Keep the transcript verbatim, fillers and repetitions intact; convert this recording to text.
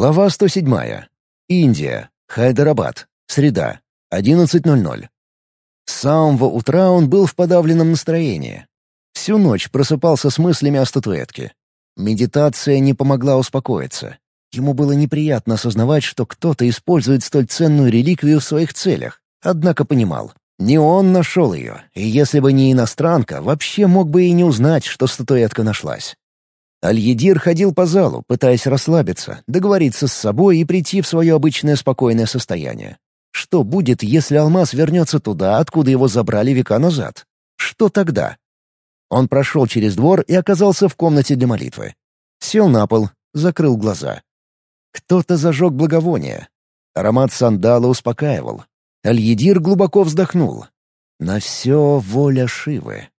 Глава сто седьмая. Индия. Хайдарабад. Среда. одиннадцать ноль ноль. С самого утра он был в подавленном настроении. Всю ночь просыпался с мыслями о статуэтке. Медитация не помогла успокоиться. Ему было неприятно осознавать, что кто-то использует столь ценную реликвию в своих целях. Однако понимал, не он нашел ее, и если бы не иностранка, вообще мог бы и не узнать, что статуэтка нашлась. Аль-Едир ходил по залу, пытаясь расслабиться, договориться с собой и прийти в свое обычное спокойное состояние. Что будет, если алмаз вернется туда, откуда его забрали века назад? Что тогда? Он прошел через двор и оказался в комнате для молитвы. Сел на пол, закрыл глаза. Кто-то зажег благовоние. Аромат сандала успокаивал. Аль-Едир глубоко вздохнул. На все воля Шивы.